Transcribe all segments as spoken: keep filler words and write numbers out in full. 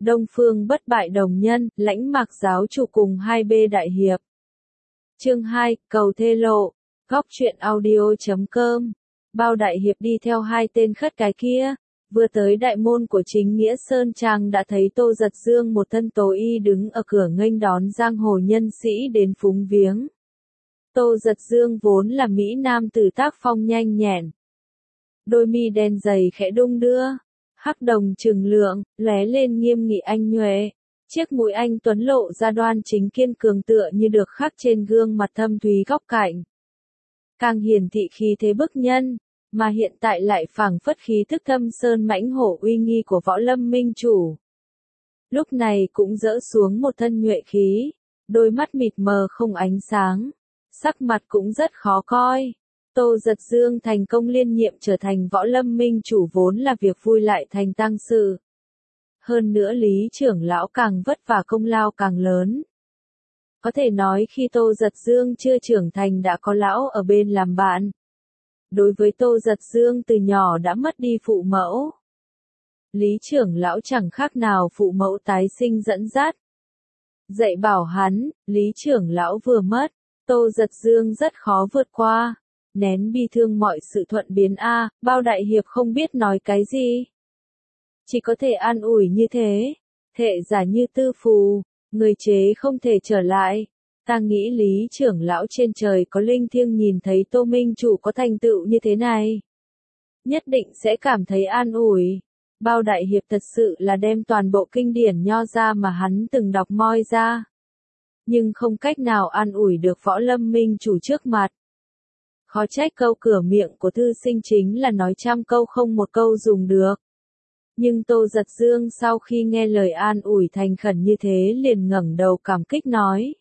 Đông Phương bất bại đồng nhân, Lãnh Mạc giáo chủ cùng hai B đại hiệp. Chương hai, cầu thê lộ, góc truyện audio chấm com. Bao đại hiệp đi theo hai tên khất cái kia, vừa tới đại môn của chính nghĩa Sơn Trang đã thấy Tô Giật Dương một thân tố y đứng ở cửa nghênh đón giang hồ nhân sĩ đến phúng viếng. Tô Giật Dương vốn là mỹ nam tử tác phong nhanh nhẹn. Đôi mi đen dày khẽ đung đưa, hắc đồng trừng lượng, lóe lên nghiêm nghị anh nhuệ. Chiếc mũi anh tuấn lộ ra đoan chính kiên cường tựa như được khắc trên gương mặt thâm thúy góc cạnh. Càng hiển thị khí thế bức nhân, mà hiện tại lại phảng phất khí thức thâm sơn mãnh hổ uy nghi của võ lâm minh chủ. Lúc này cũng dỡ xuống một thân nhuệ khí, đôi mắt mịt mờ không ánh sáng, sắc mặt cũng rất khó coi. Tô Giật Dương thành công liên nhiệm trở thành võ lâm minh chủ vốn là việc vui lại thành tang sự. Hơn nữa Lý trưởng lão càng vất vả công lao càng lớn. Có thể nói khi Tô Giật Dương chưa trưởng thành đã có lão ở bên làm bạn. Đối với Tô Giật Dương từ nhỏ đã mất đi phụ mẫu. Lý trưởng lão chẳng khác nào phụ mẫu tái sinh dẫn dắt. Dạy bảo hắn, Lý trưởng lão vừa mất, Tô Giật Dương rất khó vượt qua. Nén bi thương mọi sự thuận biến a, bao đại hiệp không biết nói cái gì. Chỉ có thể an ủi như thế, thệ giả như tư phù, người chế không thể trở lại. Ta nghĩ Lý trưởng lão trên trời có linh thiêng nhìn thấy Tô Minh chủ có thành tựu như thế này. Nhất định sẽ cảm thấy an ủi. Bao đại hiệp thật sự là đem toàn bộ kinh điển nho ra mà hắn từng đọc moi ra. Nhưng không cách nào an ủi được võ lâm minh chủ trước mặt. Khó trách câu cửa miệng của thư sinh chính là nói trăm câu không một câu dùng được. Nhưng Tô Giật Dương sau khi nghe lời an ủi thành khẩn như thế liền ngẩng đầu cảm kích nói.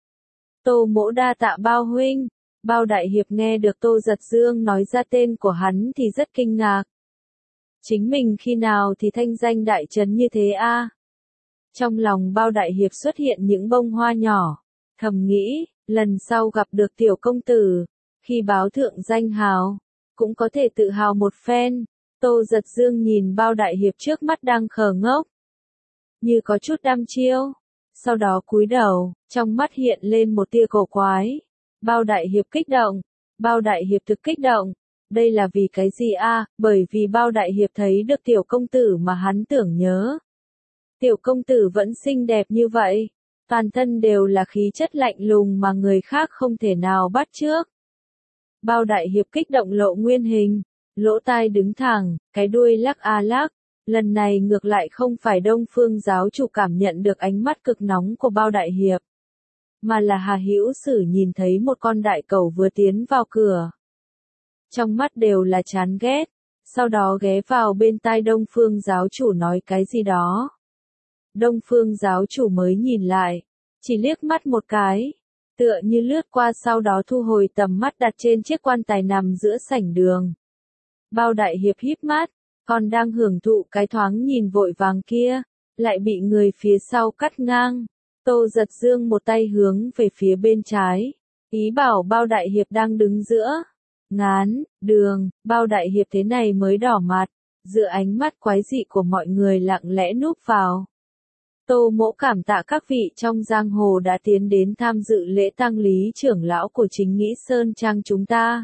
Tô mỗ đa tạ bao huynh. Bao đại hiệp nghe được Tô Giật Dương nói ra tên của hắn thì rất kinh ngạc. Chính mình khi nào thì thanh danh đại trấn như thế a? Trong lòng bao đại hiệp xuất hiện những bông hoa nhỏ, thầm nghĩ, lần sau gặp được tiểu công tử, khi báo thượng danh hào, cũng có thể tự hào một phen. Tô Giật Dương nhìn bao đại hiệp trước mắt đang khờ ngốc, như có chút đăm chiêu, sau đó cúi đầu, trong mắt hiện lên một tia cổ quái. Bao đại hiệp kích động, bao đại hiệp thực kích động, đây là vì cái gì a? Bởi vì bao đại hiệp thấy được tiểu công tử mà hắn tưởng nhớ. Tiểu công tử vẫn xinh đẹp như vậy, toàn thân đều là khí chất lạnh lùng mà người khác không thể nào bắt chước. Bao đại hiệp kích động lộ nguyên hình, lỗ tai đứng thẳng, cái đuôi lắc a lắc. Lần này ngược lại không phải Đông Phương giáo chủ cảm nhận được ánh mắt cực nóng của bao đại hiệp, mà là Hà Hữu Sử nhìn thấy một con đại cẩu vừa tiến vào cửa. Trong mắt đều là chán ghét, sau đó ghé vào bên tai Đông Phương giáo chủ nói cái gì đó. Đông Phương giáo chủ mới nhìn lại, chỉ liếc mắt một cái, tựa như lướt qua sau đó thu hồi tầm mắt đặt trên chiếc quan tài nằm giữa sảnh đường. Bao đại hiệp híp mắt, còn đang hưởng thụ cái thoáng nhìn vội vàng kia, lại bị người phía sau cắt ngang. Tô Giật Dương một tay hướng về phía bên trái, ý bảo bao đại hiệp đang đứng giữa ngán đường. Bao đại hiệp thế này mới đỏ mặt, giữa ánh mắt quái dị của mọi người lặng lẽ núp vào. Tô mỗ cảm tạ các vị trong giang hồ đã tiến đến tham dự lễ tang Lý trưởng lão của chính nghĩa Sơn Trang chúng ta.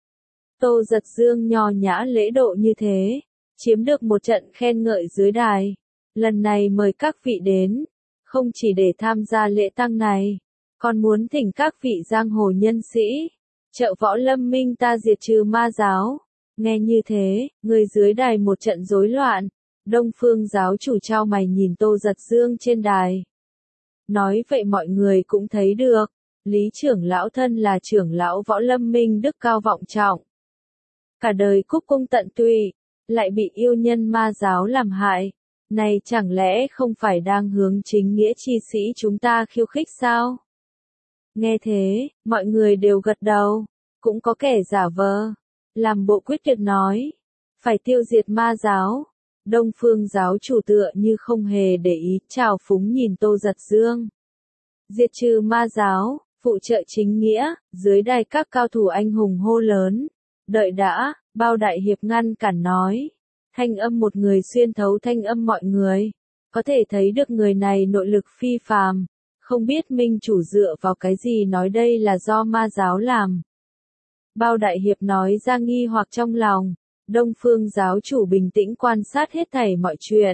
Tô Giật Dương nho nhã lễ độ như thế, chiếm được một trận khen ngợi dưới đài. Lần này mời các vị đến, không chỉ để tham gia lễ tang này, còn muốn thỉnh các vị giang hồ nhân sĩ, trợ võ lâm minh ta diệt trừ ma giáo. Nghe như thế, người dưới đài một trận rối loạn. Đông Phương giáo chủ trao mày nhìn Tô Giật Dương trên đài. Nói vậy mọi người cũng thấy được, Lý trưởng lão thân là trưởng lão võ lâm minh đức cao vọng trọng. Cả đời cúc cung tận tụy, lại bị yêu nhân ma giáo làm hại. Này chẳng lẽ không phải đang hướng chính nghĩa chi sĩ chúng ta khiêu khích sao? Nghe thế, mọi người đều gật đầu, cũng có kẻ giả vờ, làm bộ quyết tuyệt nói, phải tiêu diệt ma giáo. Đông Phương giáo chủ tựa như không hề để ý, trào phúng nhìn Tô Giật Dương. Diệt trừ ma giáo, phụ trợ chính nghĩa, dưới đài các cao thủ anh hùng hô lớn. Đợi đã, bao đại hiệp ngăn cản nói. Thanh âm một người xuyên thấu thanh âm mọi người. Có thể thấy được người này nội lực phi phàm, không biết minh chủ dựa vào cái gì nói đây là do ma giáo làm. Bao Đại Hiệp nói ra nghi hoặc trong lòng, Đông Phương giáo chủ bình tĩnh quan sát hết thảy mọi chuyện.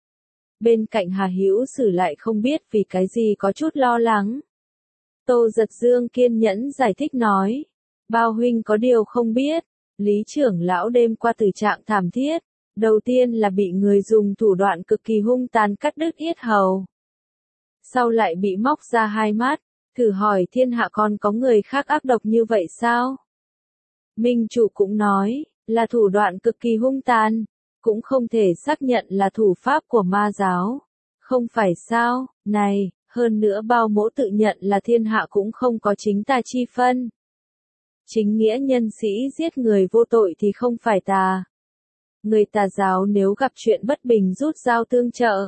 Bên cạnh Hà Hữu Sử lại không biết vì cái gì có chút lo lắng. Tô Giật Dương kiên nhẫn giải thích nói, Bao huynh có điều không biết, Lý trưởng lão đêm qua tử trạng thảm thiết, đầu tiên là bị người dùng thủ đoạn cực kỳ hung tàn cắt đứt yết hầu. Sau lại bị móc ra hai mắt, thử hỏi thiên hạ còn có người khác ác độc như vậy sao? Minh chủ cũng nói, là thủ đoạn cực kỳ hung tàn, cũng không thể xác nhận là thủ pháp của ma giáo. Không phải sao, này, hơn nữa Bao mỗ tự nhận là thiên hạ cũng không có chính tà chi phân. Chính nghĩa nhân sĩ giết người vô tội thì không phải tà. Người tà giáo nếu gặp chuyện bất bình rút dao tương trợ,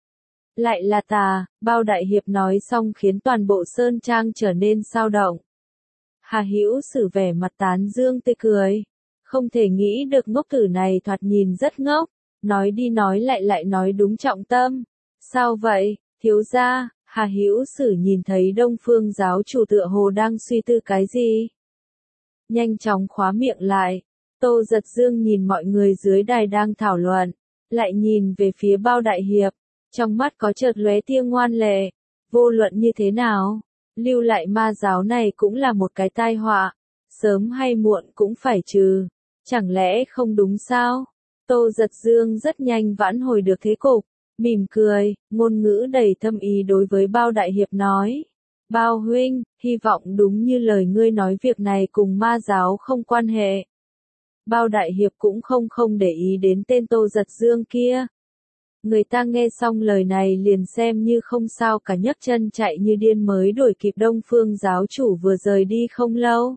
lại là tà. Bao Đại Hiệp nói xong khiến toàn bộ sơn trang trở nên sao động. Hà Hữu Sử vẻ mặt tán dương tươi cười, không thể nghĩ được ngốc tử này thoạt nhìn rất ngốc, nói đi nói lại lại nói đúng trọng tâm. Sao vậy, thiếu gia? Hà Hữu Sử nhìn thấy Đông Phương giáo chủ tựa hồ đang suy tư cái gì, nhanh chóng khóa miệng lại. Tô Giật Dương nhìn mọi người dưới đài đang thảo luận, lại nhìn về phía Bao Đại Hiệp, trong mắt có chợt lóe tia ngoan lệ. Vô luận như thế nào, lưu lại ma giáo này cũng là một cái tai họa, sớm hay muộn cũng phải trừ, chẳng lẽ không đúng sao? Tô Giật Dương rất nhanh vãn hồi được thế cục, mỉm cười, ngôn ngữ đầy thâm ý đối với Bao Đại Hiệp nói, Bao huynh, hy vọng đúng như lời ngươi nói việc này cùng ma giáo không quan hệ. Bao Đại Hiệp cũng không không để ý đến tên Tô Giật Dương kia. Người ta nghe xong lời này liền xem như không sao cả, nhấc chân chạy như điên mới đuổi kịp Đông Phương giáo chủ vừa rời đi không lâu.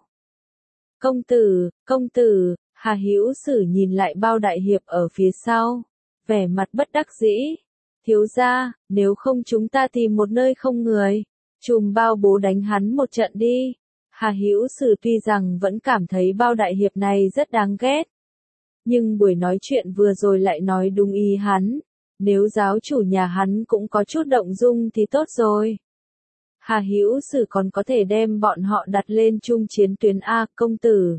Công tử, công tử, Hà Hữu Sử nhìn lại Bao Đại Hiệp ở phía sau, vẻ mặt bất đắc dĩ. Thiếu gia, nếu không chúng ta tìm một nơi không người, chùm Bao bố đánh hắn một trận đi. Hà Hữu Sử tuy rằng vẫn cảm thấy Bao Đại Hiệp này rất đáng ghét, nhưng buổi nói chuyện vừa rồi lại nói đúng ý hắn, nếu giáo chủ nhà hắn cũng có chút động dung thì tốt rồi. Hà Hữu Sử còn có thể đem bọn họ đặt lên chung chiến tuyến. A công tử.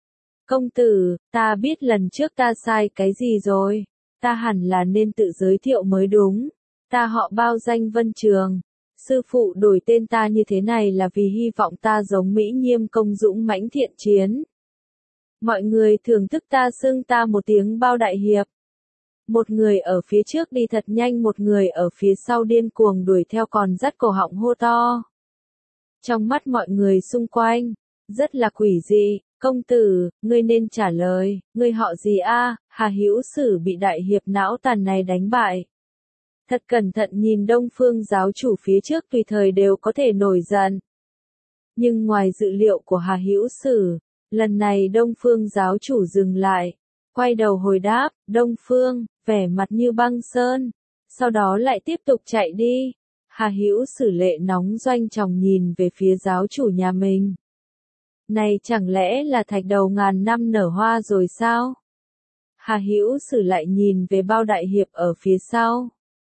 Công tử, ta biết lần trước ta sai cái gì rồi, ta hẳn là nên tự giới thiệu mới đúng. Ta họ Bao, danh Vân Trường. Sư phụ đổi tên ta như thế này là vì hy vọng ta giống Mỹ Nhiêm công dũng mãnh thiện chiến. Mọi người thưởng thức ta xưng ta một tiếng Bao Đại Hiệp. Một người ở phía trước đi thật nhanh, một người ở phía sau điên cuồng đuổi theo còn dắt cổ họng hô to. Trong mắt mọi người xung quanh, rất là quỷ dị. Công tử, ngươi nên trả lời, ngươi họ gì a? Hà Hữu Sử bị Đại Hiệp não tàn này đánh bại. Thật cẩn thận nhìn Đông Phương giáo chủ phía trước tùy thời đều có thể nổi giận. Nhưng ngoài dự liệu của Hà Hữu Sử, lần này Đông Phương giáo chủ dừng lại, quay đầu hồi đáp, Đông Phương, vẻ mặt như băng sơn, sau đó lại tiếp tục chạy đi. Hà Hữu Sử lệ nóng doanh tròng nhìn về phía giáo chủ nhà mình. Này chẳng lẽ là thạch đầu ngàn năm nở hoa rồi sao? Hà Hữu Sử lại nhìn về Bao Đại Hiệp ở phía sau,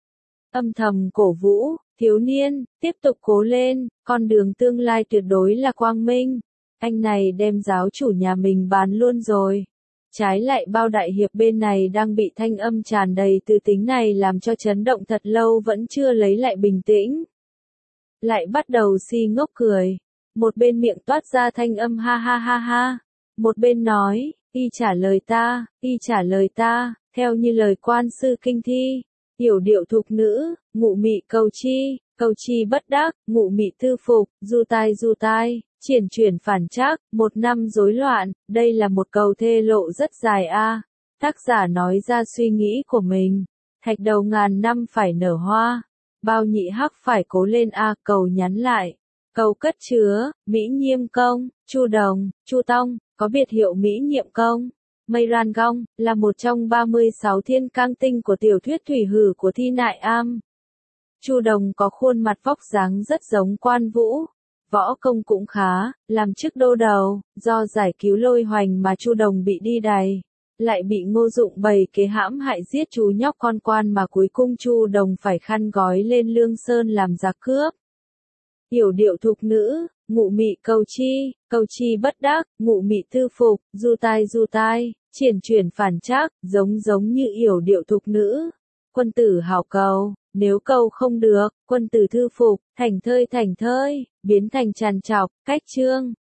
âm thầm cổ vũ, thiếu niên, tiếp tục cố lên, con đường tương lai tuyệt đối là quang minh. Anh này đem giáo chủ nhà mình bán luôn rồi. Trái lại Bao Đại Hiệp bên này đang bị thanh âm tràn đầy tư tính này làm cho chấn động thật lâu vẫn chưa lấy lại bình tĩnh. Lại bắt đầu si ngốc cười. Một bên miệng toát ra thanh âm ha ha ha ha. Một bên nói, y trả lời ta, y trả lời ta, theo như lời quan sư kinh thi. Yểu điệu thục nữ, ngụ mị cầu chi, cầu chi bất đắc, ngụ mị tư phục, du tai du tai, triển chuyển phản trắc, một năm rối loạn. Đây là một câu thê lộ rất dài a. Tác giả nói ra suy nghĩ của mình. Thạch đầu ngàn năm phải nở hoa, Bao nhị hắc phải cố lên a. Cầu nhắn lại, cầu cất chứa, Mỹ Nhiêm công, Chu Đồng, Chu Tông, có biệt hiệu Mỹ Nhiệm công. Mây Ran Gong, là một trong ba mươi sáu thiên cang tinh của tiểu thuyết Thủy Hử của Thi Nại Am. Chu Đồng có khuôn mặt vóc dáng rất giống Quan Vũ, võ công cũng khá, làm chức đô đầu, do giải cứu Lôi Hoành mà Chu Đồng bị đi đày, lại bị Ngô Dụng bày kế hãm hại giết chú nhóc con quan mà cuối cùng Chu Đồng phải khăn gói lên Lương Sơn làm giá cướp. Yểu điệu thục nữ, ngụ mị cầu chi, cầu chi bất đắc, ngụ mị tư phục, du tai du tai, triển chuyển phản trắc, giống giống như yểu điệu thục nữ. Quân tử hảo cầu, nếu cầu không được, quân tử thư phục, thành thơi thành thơi, biến thành tràn trọc, cách chương.